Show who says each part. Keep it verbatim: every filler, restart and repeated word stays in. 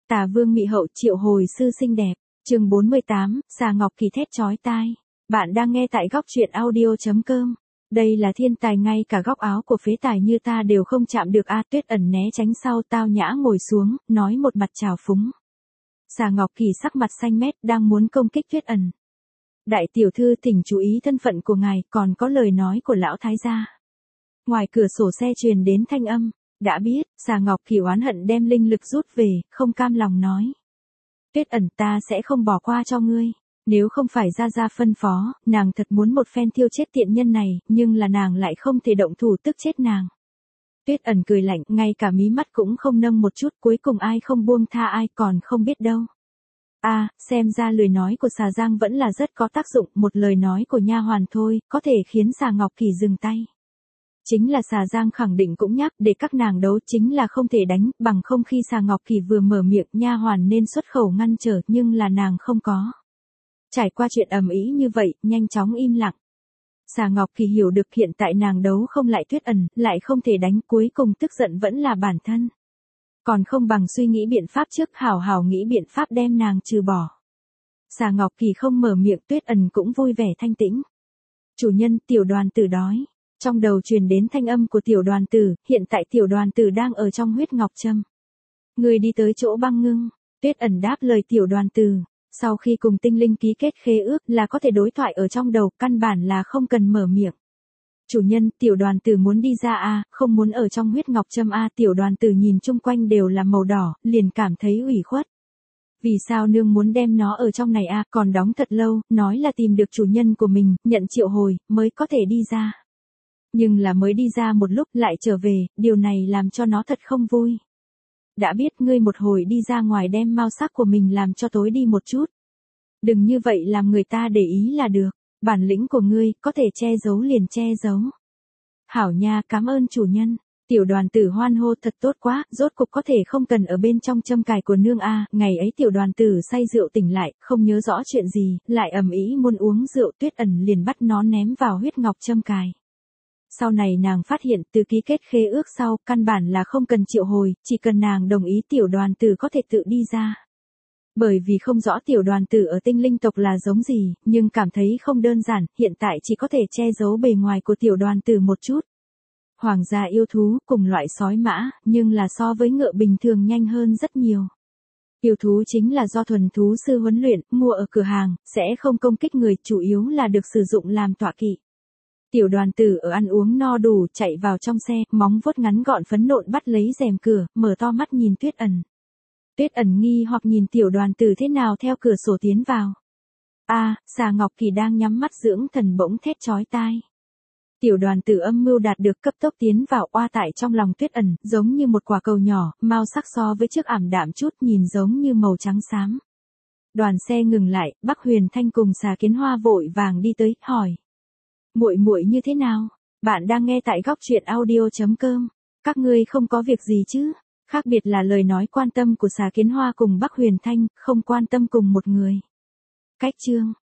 Speaker 1: Tà vương mị hậu triệu hồi sư xinh đẹp. Chương bốn mươi tám, xà ngọc kỳ thét chói tai. Bạn đang nghe tại góc truyện audio chấm com. Đây là thiên tài, ngay cả góc áo của phế tài như ta đều không chạm được a. Tuyết Ẩn né tránh sau Tao Nhã ngồi xuống, nói một mặt trào phúng. Xà ngọc kỳ sắc mặt xanh mét đang muốn công kích Tuyết Ẩn. Đại tiểu thư thỉnh chú ý thân phận của ngài, còn có lời nói của lão thái gia. Ngoài cửa sổ xe truyền đến thanh âm. Đã biết, xà ngọc kỳ oán hận đem linh lực rút về, không cam lòng nói. Tuyết Ẩn, ta sẽ không bỏ qua cho ngươi. Nếu không phải ra ra phân phó, nàng thật muốn một phen thiêu chết tiện nhân này, nhưng là nàng lại không thể động thủ tức chết nàng. Tuyết Ẩn cười lạnh, ngay cả mí mắt cũng không nâng một chút, cuối cùng ai không buông tha ai còn không biết đâu. A, à, xem ra lời nói của xà Giang vẫn là rất có tác dụng, một lời nói của nha hoàn thôi, có thể khiến xà ngọc kỳ dừng tay. Chính là xà Giang khẳng định cũng nhắc để các nàng đấu, chính là không thể đánh, bằng không khi xà ngọc kỳ vừa mở miệng nha hoàn nên xuất khẩu ngăn trở, nhưng là nàng không có. Trải qua chuyện ầm ĩ như vậy, nhanh chóng im lặng. Xà ngọc kỳ hiểu được hiện tại nàng đấu không lại Tuyết Ẩn, lại không thể đánh, cuối cùng tức giận vẫn là bản thân. Còn không bằng suy nghĩ biện pháp trước, hảo hảo nghĩ biện pháp đem nàng trừ bỏ. Xà ngọc kỳ không mở miệng, Tuyết Ẩn cũng vui vẻ thanh tĩnh. Chủ nhân, tiểu đoàn tử đói. Trong đầu truyền đến thanh âm của tiểu đoàn tử, hiện tại tiểu đoàn tử đang ở trong huyết ngọc trâm. Người đi tới chỗ băng ngưng. Tuyết Ẩn đáp lời tiểu đoàn tử. Sau khi cùng tinh linh ký kết khế ước là có thể đối thoại ở trong đầu, căn bản là không cần mở miệng. Chủ nhân, tiểu đoàn tử muốn đi ra a, không muốn ở trong huyết ngọc trâm a. Tiểu đoàn tử nhìn chung quanh đều là màu đỏ, liền cảm thấy ủy khuất. Vì sao nương muốn đem nó ở trong này a, còn đóng thật lâu, nói là tìm được chủ nhân của mình, nhận triệu hồi, mới có thể đi ra. Nhưng là mới đi ra một lúc lại trở về, điều này làm cho nó thật không vui. Đã biết ngươi một hồi đi ra ngoài đem mao sắc của mình làm cho tối đi một chút. Đừng như vậy làm người ta để ý là được, bản lĩnh của ngươi có thể che giấu liền che giấu. Hảo nha, cảm ơn chủ nhân. Tiểu đoàn tử hoan hô, thật tốt quá, rốt cục có thể không cần ở bên trong châm cài của nương a. Ngày ấy tiểu đoàn tử say rượu tỉnh lại, không nhớ rõ chuyện gì, lại ầm ĩ muốn uống rượu, Tuyết Ẩn liền bắt nó ném vào huyết ngọc châm cài. Sau này nàng phát hiện từ ký kết khế ước sau, căn bản là không cần triệu hồi, chỉ cần nàng đồng ý tiểu đoàn tử có thể tự đi ra. Bởi vì không rõ tiểu đoàn tử ở tinh linh tộc là giống gì, nhưng cảm thấy không đơn giản, hiện tại chỉ có thể che giấu bề ngoài của tiểu đoàn tử một chút. Hoàng gia yêu thú, cùng loại sói mã, nhưng là so với ngựa bình thường nhanh hơn rất nhiều. Yêu thú chính là do thuần thú sư huấn luyện, mua ở cửa hàng, sẽ không công kích người, chủ yếu là được sử dụng làm tọa kỵ. Tiểu đoàn tử ở ăn uống no đủ, chạy vào trong xe, móng vuốt ngắn gọn phấn nộn bắt lấy rèm cửa, mở to mắt nhìn Tuyết Ẩn. Tuyết Ẩn nghi hoặc nhìn tiểu đoàn tử thế nào theo cửa sổ tiến vào. A, à, xà ngọc kỳ đang nhắm mắt dưỡng thần bỗng thét chói tai. Tiểu đoàn tử âm mưu đạt được, cấp tốc tiến vào, oa tại trong lòng Tuyết Ẩn, giống như một quả cầu nhỏ, mao sắc so với trước ảm đạm chút, nhìn giống như màu trắng xám. Đoàn xe ngừng lại, Bắc Huyền Thanh cùng Xà Kiến Hoa vội vàng đi tới, hỏi. Muội muội như thế nào? Bạn đang nghe tại góc truyện audio chấm com. Các ngươi không có việc gì chứ? Khác biệt là lời nói quan tâm của Xà Kiến Hoa cùng Bắc Huyền Thanh, không quan tâm cùng một người. Cách chương.